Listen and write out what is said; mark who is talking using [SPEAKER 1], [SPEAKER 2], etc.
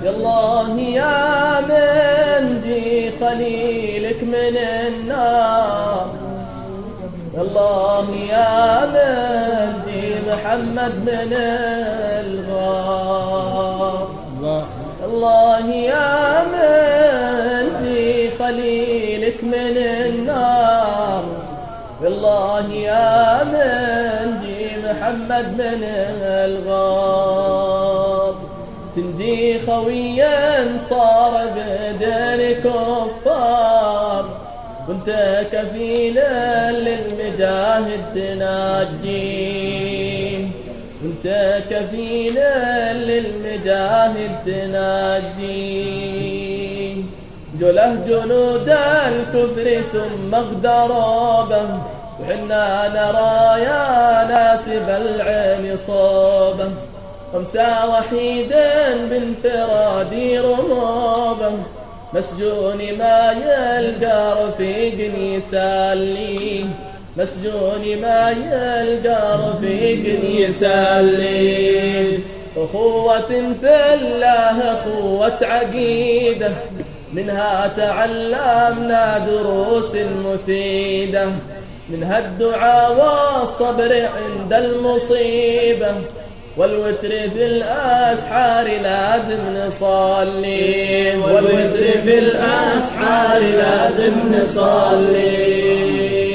[SPEAKER 1] الله يا من جي خليلك من النار، الله يا من جي محمد من الغار، الله يا من جي خليلك من النار، الله يا من جي محمد من الغار. تنجي خويا صار بدر كفار، وانت كفيلا للمجاهد تناجيه، وانت كفيلا للمجاهد تناجيه. جله جنود الكفر ثم اغترابه، وحنا نرى يا ناسب العين صوبه. خمسة وحيدا بانفراد رموبه، مسجون ما يلقى رفيق يسليه، مسجون ما يلقى رفيق يسليه. أخوة في الله أخوة عقيدة، منها تعلمنا دروس مفيدة، منها الدعاء والصبر عند المصيبة، والوتر في الأسحار لازم نصلي،
[SPEAKER 2] والوتر في الأسحار لازم نصلي.